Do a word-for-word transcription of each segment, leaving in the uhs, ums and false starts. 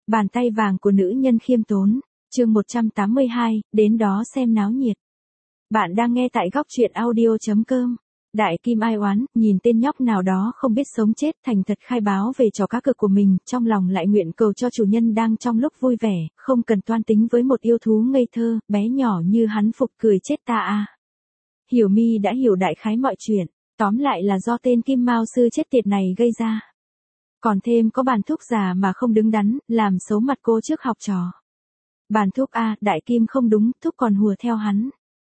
Bàn tay vàng của nữ nhân khiêm tốn, chương một trăm tám mươi hai, đến đó xem náo nhiệt. Bạn đang nghe tại góc truyện audio chấm com. Đại Kim ai oán, nhìn tên nhóc nào đó không biết sống chết thành thật khai báo về trò cá cược của mình, trong lòng lại nguyện cầu cho chủ nhân đang trong lúc vui vẻ, không cần toan tính với một yêu thú ngây thơ, bé nhỏ như hắn phục cười chết ta à. Hiểu Mi đã hiểu đại khái mọi chuyện, tóm lại là do tên Kim Mao sư chết tiệt này gây ra. Còn thêm có bàn thúc già mà không đứng đắn, làm xấu mặt cô trước học trò. Bàn thúc a, Đại Kim không đúng, thúc còn hùa theo hắn.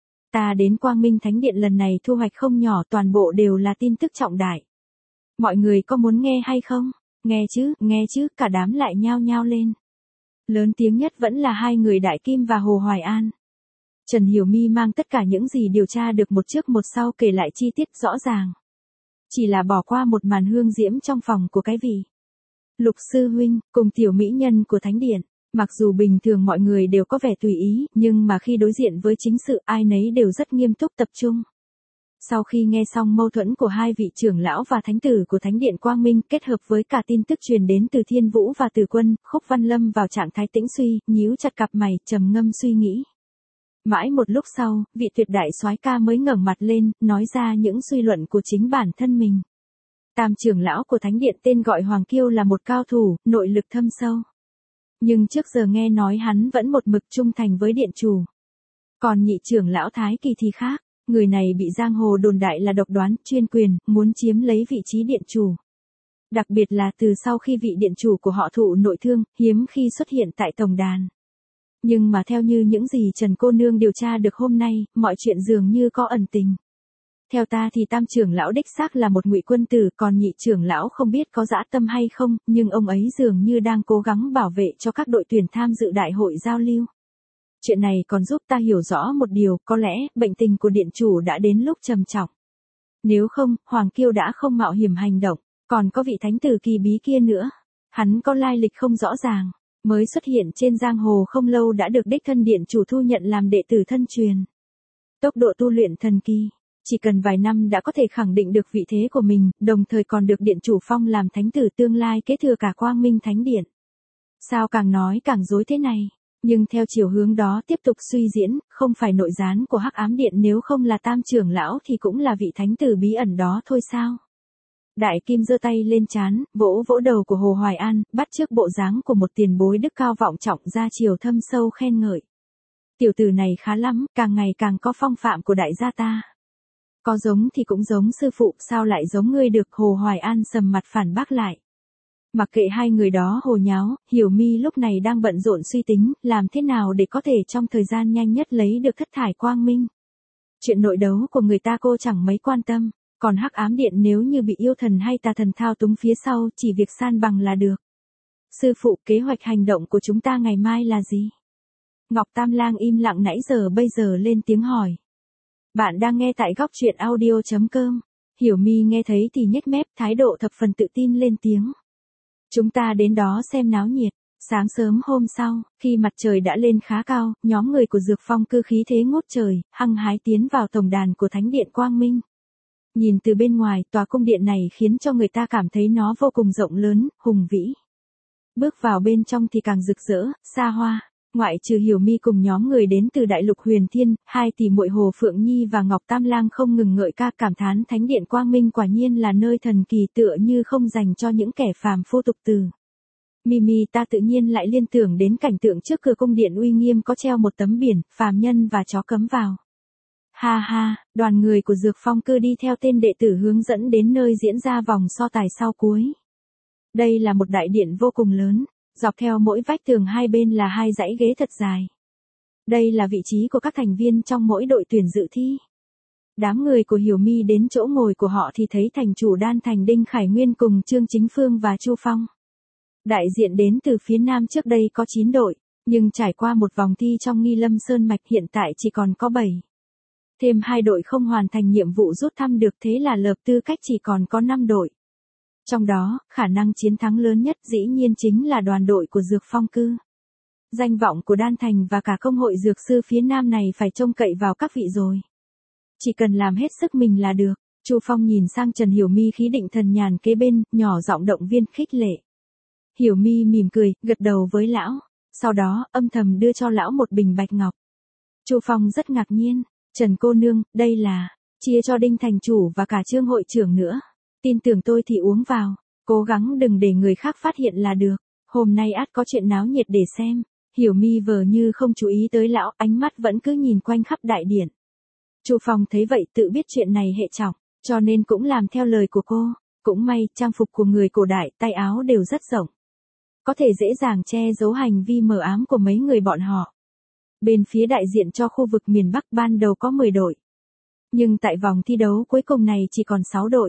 Ta đến Quang Minh Thánh Điện lần này thu hoạch không nhỏ, toàn bộ đều là tin tức trọng đại. Mọi người có muốn nghe hay không? Nghe chứ, nghe chứ, cả đám lại nhao nhao lên. Lớn tiếng nhất vẫn là hai người Đại Kim và Hồ Hoài An. Trần Hiểu Mi mang tất cả những gì điều tra được một trước một sau kể lại chi tiết rõ ràng. Chỉ là bỏ qua một màn hương diễm trong phòng của cái vị Lục sư huynh, cùng tiểu mỹ nhân của Thánh Điện. Mặc dù bình thường mọi người đều có vẻ tùy ý, nhưng mà khi đối diện với chính sự ai nấy đều rất nghiêm túc tập trung. Sau khi nghe xong mâu thuẫn của hai vị trưởng lão và thánh tử của Thánh Điện Quang Minh kết hợp với cả tin tức truyền đến từ Thiên Vũ và Từ Quân, Khúc Văn Lâm vào trạng thái tĩnh suy, nhíu chặt cặp mày, trầm ngâm suy nghĩ. Mãi một lúc sau, vị tuyệt đại soái ca mới ngẩng mặt lên, nói ra những suy luận của chính bản thân mình. Tam trưởng lão của Thánh Điện tên gọi Hoàng Kiêu là một cao thủ, nội lực thâm sâu. Nhưng trước giờ nghe nói hắn vẫn một mực trung thành với điện chủ. Còn nhị trưởng lão Thái Kỳ thì khác, người này bị giang hồ đồn đại là độc đoán, chuyên quyền, muốn chiếm lấy vị trí điện chủ. Đặc biệt là từ sau khi vị điện chủ của họ thụ nội thương, hiếm khi xuất hiện tại tổng đàn. Nhưng mà theo như những gì Trần cô nương điều tra được hôm nay, mọi chuyện dường như có ẩn tình. Theo ta thì tam trưởng lão đích xác là một ngụy quân tử, còn nhị trưởng lão không biết có dã tâm hay không, nhưng ông ấy dường như đang cố gắng bảo vệ cho các đội tuyển tham dự đại hội giao lưu. Chuyện này còn giúp ta hiểu rõ một điều, có lẽ bệnh tình của điện chủ đã đến lúc trầm trọng. Nếu không, Hoàng Kiêu đã không mạo hiểm hành động, còn có vị thánh tử kỳ bí kia nữa. Hắn có lai lịch không rõ ràng, mới xuất hiện trên giang hồ không lâu đã được đích thân điện chủ thu nhận làm đệ tử thân truyền. Tốc độ tu luyện thần kỳ. Chỉ cần vài năm đã có thể khẳng định được vị thế của mình, đồng thời còn được điện chủ phong làm thánh tử tương lai kế thừa cả Quang Minh Thánh Điện. Sao càng nói càng dối thế này, nhưng theo chiều hướng đó tiếp tục suy diễn, không phải nội gián của Hắc Ám Điện nếu không là tam trưởng lão thì cũng là vị thánh tử bí ẩn đó thôi sao? Đại Kim giơ tay lên trán, vỗ vỗ đầu của Hồ Hoài An, bắt chước bộ dáng của một tiền bối đức cao vọng trọng ra chiều thâm sâu khen ngợi. Tiểu tử này khá lắm, càng ngày càng có phong phạm của đại gia ta. Có giống thì cũng giống sư phụ, sao lại giống ngươi được? Hồ Hoài An sầm mặt phản bác lại. Mặc kệ hai người đó hồ nháo, Hiểu Mi lúc này đang bận rộn suy tính, làm thế nào để có thể trong thời gian nhanh nhất lấy được thất thải quang minh. Chuyện nội đấu của người ta cô chẳng mấy quan tâm, còn Hắc Ám Điện nếu như bị yêu thần hay tà thần thao túng phía sau, chỉ việc san bằng là được. Sư phụ, kế hoạch hành động của chúng ta ngày mai là gì? Ngọc Tam Lang im lặng nãy giờ bây giờ lên tiếng hỏi. Bạn đang nghe tại góc truyện audio chấm com. Hiểu Mi nghe thấy thì nhếch mép, thái độ thập phần tự tin lên tiếng. Chúng ta đến đó xem náo nhiệt. Sáng sớm hôm sau, khi mặt trời đã lên khá cao, nhóm người của Dược Phong cư khí thế ngút trời, hăng hái tiến vào tổng đàn của Thánh Điện Quang Minh. Nhìn từ bên ngoài, tòa cung điện này khiến cho người ta cảm thấy nó vô cùng rộng lớn, hùng vĩ. Bước vào bên trong thì càng rực rỡ, xa hoa. Ngoại trừ Hiểu Mi cùng nhóm người đến từ Đại Lục Huyền Thiên, hai tỷ muội Hồ Phượng Nhi và Ngọc Tam Lang không ngừng ngợi ca cảm thán Thánh Điện Quang Minh quả nhiên là nơi thần kỳ tựa như không dành cho những kẻ phàm phu tục tử. Mimi ta tự nhiên lại liên tưởng đến cảnh tượng trước cửa cung điện uy nghiêm có treo một tấm biển, phàm nhân và chó cấm vào. Ha ha, đoàn người của Dược Phong cư đi theo tên đệ tử hướng dẫn đến nơi diễn ra vòng so tài sau cuối. Đây là một đại điện vô cùng lớn. Dọc theo mỗi vách tường hai bên là hai dãy ghế thật dài. Đây là vị trí của các thành viên trong mỗi đội tuyển dự thi. Đám người của Hiểu Mi đến chỗ ngồi của họ thì thấy thành chủ Đan Thành Đinh Khải Nguyên cùng Trương Chính Phương và Chu Phong. Đại diện đến từ phía Nam trước đây có chín đội, nhưng trải qua một vòng thi trong Nghi Lâm Sơn Mạch hiện tại chỉ còn có bảy. Thêm hai đội không hoàn thành nhiệm vụ rút thăm được, thế là lợp tư cách chỉ còn có năm đội. Trong đó, khả năng chiến thắng lớn nhất dĩ nhiên chính là đoàn đội của Dược Phong cư. Danh vọng của Đan Thành và cả công hội dược sư phía Nam này phải trông cậy vào các vị rồi. Chỉ cần làm hết sức mình là được. Chu Phong nhìn sang Trần Hiểu Mi khí định thần nhàn kế bên, nhỏ giọng động viên khích lệ. Hiểu Mi mỉm cười, gật đầu với lão, sau đó âm thầm đưa cho lão một bình bạch ngọc. Chu Phong rất ngạc nhiên, Trần cô nương, đây là chia cho Đinh thành chủ và cả Trương hội trưởng nữa. Tin tưởng tôi thì uống vào, cố gắng đừng để người khác phát hiện là được. Hôm nay ắt có chuyện náo nhiệt để xem. Hiểu Mi vờ như không chú ý tới lão, ánh mắt vẫn cứ nhìn quanh khắp đại điện. Chu Phong thấy vậy tự biết chuyện này hệ trọng, cho nên cũng làm theo lời của cô. Cũng may, trang phục của người cổ đại, tay áo đều rất rộng. Có thể dễ dàng che giấu hành vi mờ ám của mấy người bọn họ. Bên phía đại diện cho khu vực miền Bắc ban đầu có mười đội. Nhưng tại vòng thi đấu cuối cùng này chỉ còn sáu đội.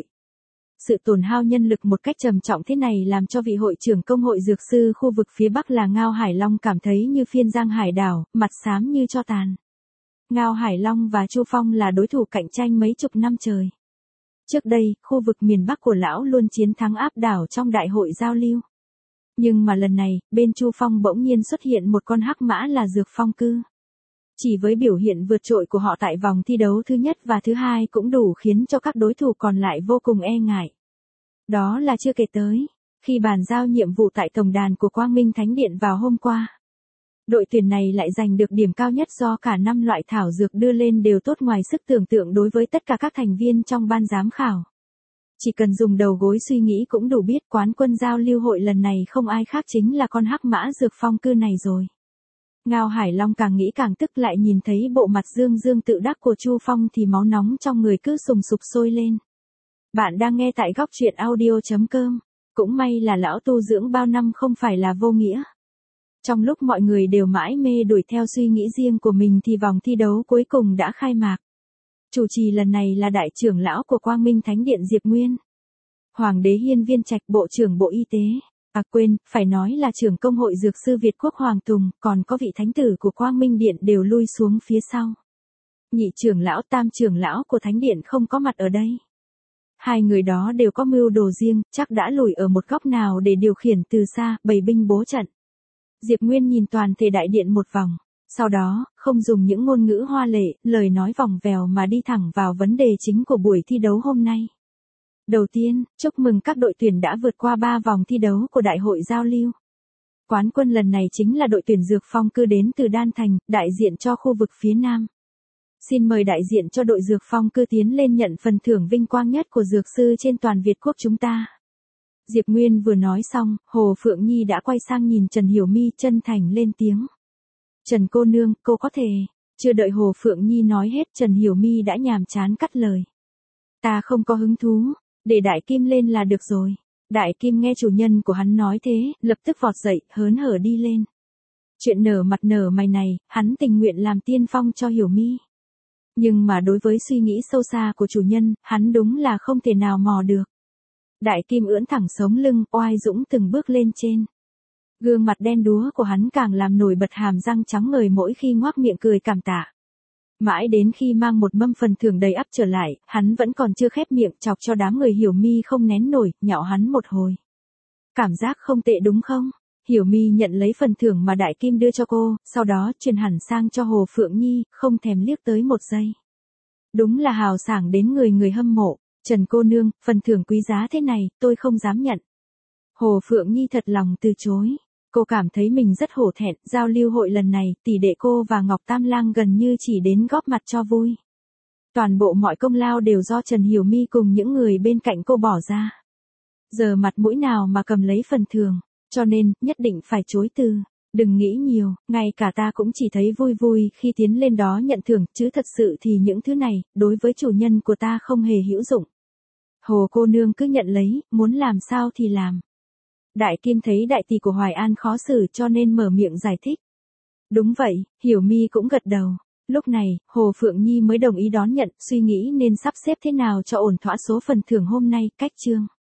Sự tổn hao nhân lực một cách trầm trọng thế này làm cho vị hội trưởng công hội dược sư khu vực phía Bắc là Ngao Hải Long cảm thấy như phiên giang hải đảo, mặt xám như tro tàn. Ngao Hải Long và Chu Phong là đối thủ cạnh tranh mấy chục năm trời. Trước đây, khu vực miền Bắc của lão luôn chiến thắng áp đảo trong đại hội giao lưu. Nhưng mà lần này, bên Chu Phong bỗng nhiên xuất hiện một con hắc mã là Dược Phong Cư. Chỉ với biểu hiện vượt trội của họ tại vòng thi đấu thứ nhất và thứ hai cũng đủ khiến cho các đối thủ còn lại vô cùng e ngại. Đó là chưa kể tới, khi bàn giao nhiệm vụ tại tổng đàn của Quang Minh Thánh Điện vào hôm qua. Đội tuyển này lại giành được điểm cao nhất do cả năm loại thảo dược đưa lên đều tốt ngoài sức tưởng tượng đối với tất cả các thành viên trong ban giám khảo. Chỉ cần dùng đầu gối suy nghĩ cũng đủ biết quán quân giao lưu hội lần này không ai khác chính là con hắc mã Dược Phong Cư này rồi. Ngao Hải Long càng nghĩ càng tức lại nhìn thấy bộ mặt dương dương tự đắc của Chu Phong thì máu nóng trong người cứ sùng sục sôi lên. Bạn đang nghe tại góc truyện audio chấm com. Cũng may là lão tu dưỡng bao năm không phải là vô nghĩa. Trong lúc mọi người đều mãi mê đuổi theo suy nghĩ riêng của mình thì vòng thi đấu cuối cùng đã khai mạc. Chủ trì lần này là đại trưởng lão của Quang Minh Thánh Điện Diệp Nguyên. Hoàng đế Hiên Viên Trạch Bộ trưởng Bộ Y tế. À quên, phải nói là trưởng công hội dược sư Việt Quốc Hoàng Tùng, còn có vị thánh tử của Quang Minh Điện đều lui xuống phía sau. Nhị trưởng lão tam trưởng lão của Thánh Điện không có mặt ở đây. Hai người đó đều có mưu đồ riêng, chắc đã lùi ở một góc nào để điều khiển từ xa, bày binh bố trận. Diệp Nguyên nhìn toàn thể đại điện một vòng, sau đó, không dùng những ngôn ngữ hoa lệ, lời nói vòng vèo mà đi thẳng vào vấn đề chính của buổi thi đấu hôm nay. Đầu tiên, chúc mừng các đội tuyển đã vượt qua ba vòng thi đấu của đại hội giao lưu. Quán quân lần này chính là đội tuyển Dược Phong Cư đến từ Đan Thành, đại diện cho khu vực phía Nam. Xin mời đại diện cho đội Dược Phong Cư tiến lên nhận phần thưởng vinh quang nhất của dược sư trên toàn Việt Quốc chúng ta. Diệp Nguyên vừa nói xong, Hồ Phượng Nhi đã quay sang nhìn Trần Hiểu Mi chân thành lên tiếng. Trần cô nương, cô có thể. Chưa đợi Hồ Phượng Nhi nói hết Trần Hiểu Mi đã nhàm chán cắt lời. Ta không có hứng thú, để Đại Kim lên là được rồi. Đại Kim nghe chủ nhân của hắn nói thế, lập tức vọt dậy, hớn hở đi lên. Chuyện nở mặt nở mày này, hắn tình nguyện làm tiên phong cho Hiểu Mi. Nhưng mà đối với suy nghĩ sâu xa của chủ nhân, hắn đúng là không thể nào mò được. Đại Kim ưỡn thẳng sống lưng, oai dũng từng bước lên trên. Gương mặt đen đúa của hắn càng làm nổi bật hàm răng trắng ngời mỗi khi ngoác miệng cười cảm tạ. Mãi đến khi mang một mâm phần thưởng đầy ắp trở lại, hắn vẫn còn chưa khép miệng chọc cho đám người Hiểu Mi không nén nổi, nhạo hắn một hồi. Cảm giác không tệ đúng không? Hiểu Mi nhận lấy phần thưởng mà Đại Kim đưa cho cô, sau đó truyền hẳn sang cho Hồ Phượng Nhi, không thèm liếc tới một giây. Đúng là hào sảng đến người người hâm mộ. Trần cô nương, phần thưởng quý giá thế này, tôi không dám nhận. Hồ Phượng Nhi thật lòng từ chối. Cô cảm thấy mình rất hổ thẹn, giao lưu hội lần này, tỷ đệ cô và Ngọc Tam Lang gần như chỉ đến góp mặt cho vui. Toàn bộ mọi công lao đều do Trần Hiểu Mi cùng những người bên cạnh cô bỏ ra. Giờ mặt mũi nào mà cầm lấy phần thưởng, cho nên, nhất định phải chối từ. Đừng nghĩ nhiều, ngay cả ta cũng chỉ thấy vui vui khi tiến lên đó nhận thưởng, chứ thật sự thì những thứ này, đối với chủ nhân của ta không hề hữu dụng. Hồ cô nương cứ nhận lấy, muốn làm sao thì làm. Đại Kim thấy đại tỷ của Hoài An khó xử cho nên mở miệng giải thích. Đúng vậy, Hiểu Mi cũng gật đầu. Lúc này, Hồ Phượng Nhi mới đồng ý đón nhận, suy nghĩ nên sắp xếp thế nào cho ổn thỏa số phần thưởng hôm nay, cách chương.